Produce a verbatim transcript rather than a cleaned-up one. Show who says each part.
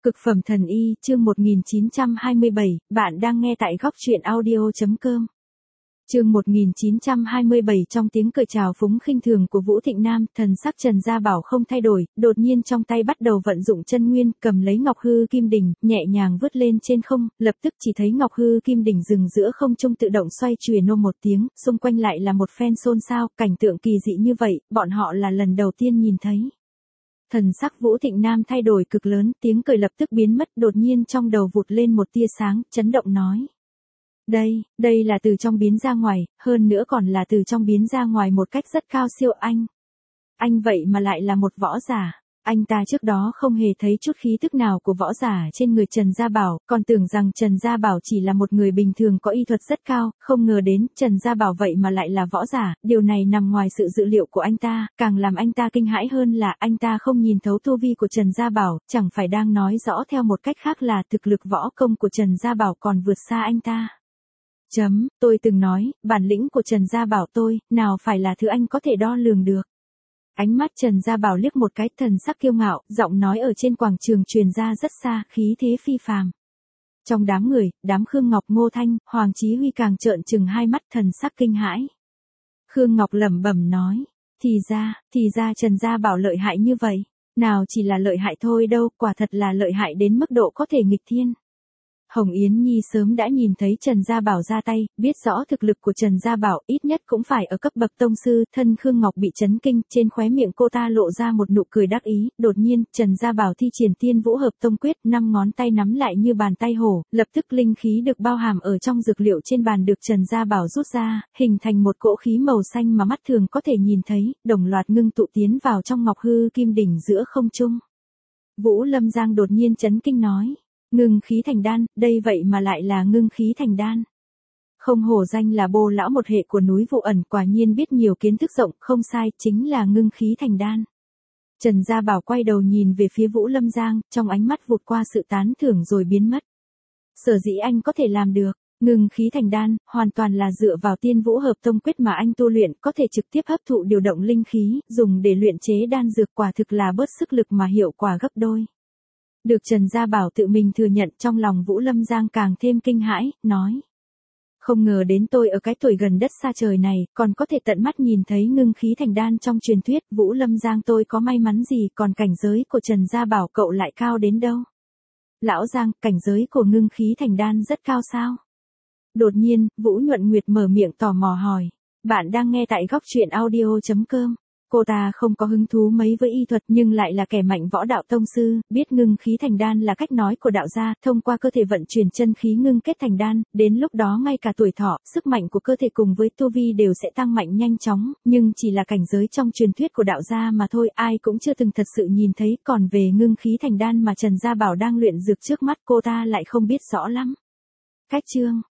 Speaker 1: Cực phẩm thần y, chương một nghìn chín trăm hai mươi bảy, bạn đang nghe tại góc truyện audio.com. Chương một nghìn chín trăm hai mươi bảy trong tiếng cười chào phúng khinh thường của Vũ Thịnh Nam, thần sắc Trần Gia Bảo không thay đổi, đột nhiên trong tay bắt đầu vận dụng chân nguyên, cầm lấy Ngọc Hư Kim Đỉnh, nhẹ nhàng vứt lên trên không, lập tức chỉ thấy Ngọc Hư Kim Đỉnh dừng giữa không trung tự động xoay chuyển nôm một tiếng, xung quanh lại là một phen xôn xao, cảnh tượng kỳ dị như vậy, bọn họ là lần đầu tiên nhìn thấy. Thần sắc Vũ Thịnh Nam thay đổi cực lớn, tiếng cười lập tức biến mất, đột nhiên trong đầu vụt lên một tia sáng, chấn động nói. Đây, đây là từ trong biến ra ngoài, hơn nữa còn là từ trong biến ra ngoài một cách rất cao siêu anh. Anh vậy mà lại là một võ giả. Anh ta trước đó không hề thấy chút khí tức nào của võ giả trên người Trần Gia Bảo, còn tưởng rằng Trần Gia Bảo chỉ là một người bình thường có y thuật rất cao, không ngờ đến Trần Gia Bảo vậy mà lại là võ giả, điều này nằm ngoài sự dự liệu của anh ta, càng làm anh ta kinh hãi hơn là anh ta không nhìn thấu tu vi của Trần Gia Bảo, chẳng phải đang nói rõ theo một cách khác là thực lực võ công của Trần Gia Bảo còn vượt xa anh ta. Chấm, tôi từng nói, bản lĩnh của Trần Gia Bảo tôi, nào phải là thứ anh có thể đo lường được. Ánh mắt Trần Gia Bảo liếc một cái, thần sắc kiêu ngạo, giọng nói ở trên quảng trường truyền ra rất xa, khí thế phi phàm. Trong đám người, đám Khương Ngọc, Ngô Thanh, Hoàng Chí Huy càng trợn trừng hai mắt, thần sắc kinh hãi. Khương Ngọc lẩm bẩm nói, thì ra, thì ra Trần Gia Bảo lợi hại như vậy, nào chỉ là lợi hại thôi đâu, quả thật là lợi hại đến mức độ có thể nghịch thiên. Hồng Yến Nhi sớm đã nhìn thấy Trần Gia Bảo ra tay, biết rõ thực lực của Trần Gia Bảo ít nhất cũng phải ở cấp bậc tông sư, thân Khương Ngọc bị chấn kinh, trên khóe miệng cô ta lộ ra một nụ cười đắc ý, đột nhiên, Trần Gia Bảo thi triển Tiên Vũ Hợp Tông Quyết, năm ngón tay nắm lại như bàn tay hổ, lập tức linh khí được bao hàm ở trong dược liệu trên bàn được Trần Gia Bảo rút ra, hình thành một cỗ khí màu xanh mà mắt thường có thể nhìn thấy, đồng loạt ngưng tụ tiến vào trong Ngọc Hư Kim Đỉnh giữa không trung. Vũ Lâm Giang đột nhiên chấn kinh nói. Ngưng khí thành đan, đây vậy mà lại là ngưng khí thành đan. Không hổ danh là Bô lão một hệ của núi Vụ Ẩn, quả nhiên biết nhiều kiến thức rộng, không sai, chính là ngưng khí thành đan. Trần Gia Bảo quay đầu nhìn về phía Vũ Lâm Giang, trong ánh mắt vụt qua sự tán thưởng rồi biến mất. Sở dĩ anh có thể làm được, ngưng khí thành đan, hoàn toàn là dựa vào Tiên Vũ Hợp Tông Quyết mà anh tu luyện, có thể trực tiếp hấp thụ điều động linh khí, dùng để luyện chế đan dược, quả thực là bớt sức lực mà hiệu quả gấp đôi. Được Trần Gia Bảo tự mình thừa nhận, trong lòng Vũ Lâm Giang càng thêm kinh hãi, nói. Không ngờ đến tôi ở cái tuổi gần đất xa trời này, còn có thể tận mắt nhìn thấy ngưng khí thành đan trong truyền thuyết, Vũ Lâm Giang tôi có may mắn gì, còn cảnh giới của Trần Gia Bảo cậu lại cao đến đâu? Lão Giang, cảnh giới của ngưng khí thành đan rất cao sao? Đột nhiên, Vũ Nhuận Nguyệt mở miệng tò mò hỏi. Bạn đang nghe tại góc truyện audio.com. Cô ta không có hứng thú mấy với y thuật nhưng lại là kẻ mạnh võ đạo tông sư, biết ngưng khí thành đan là cách nói của đạo gia, thông qua cơ thể vận chuyển chân khí ngưng kết thành đan, đến lúc đó ngay cả tuổi thọ, sức mạnh của cơ thể cùng với tu vi đều sẽ tăng mạnh nhanh chóng, nhưng chỉ là cảnh giới trong truyền thuyết của đạo gia mà thôi, ai cũng chưa từng thật sự nhìn thấy, còn về ngưng khí thành đan mà Trần Gia Bảo đang luyện dược trước mắt cô ta lại không biết rõ lắm. Cách chương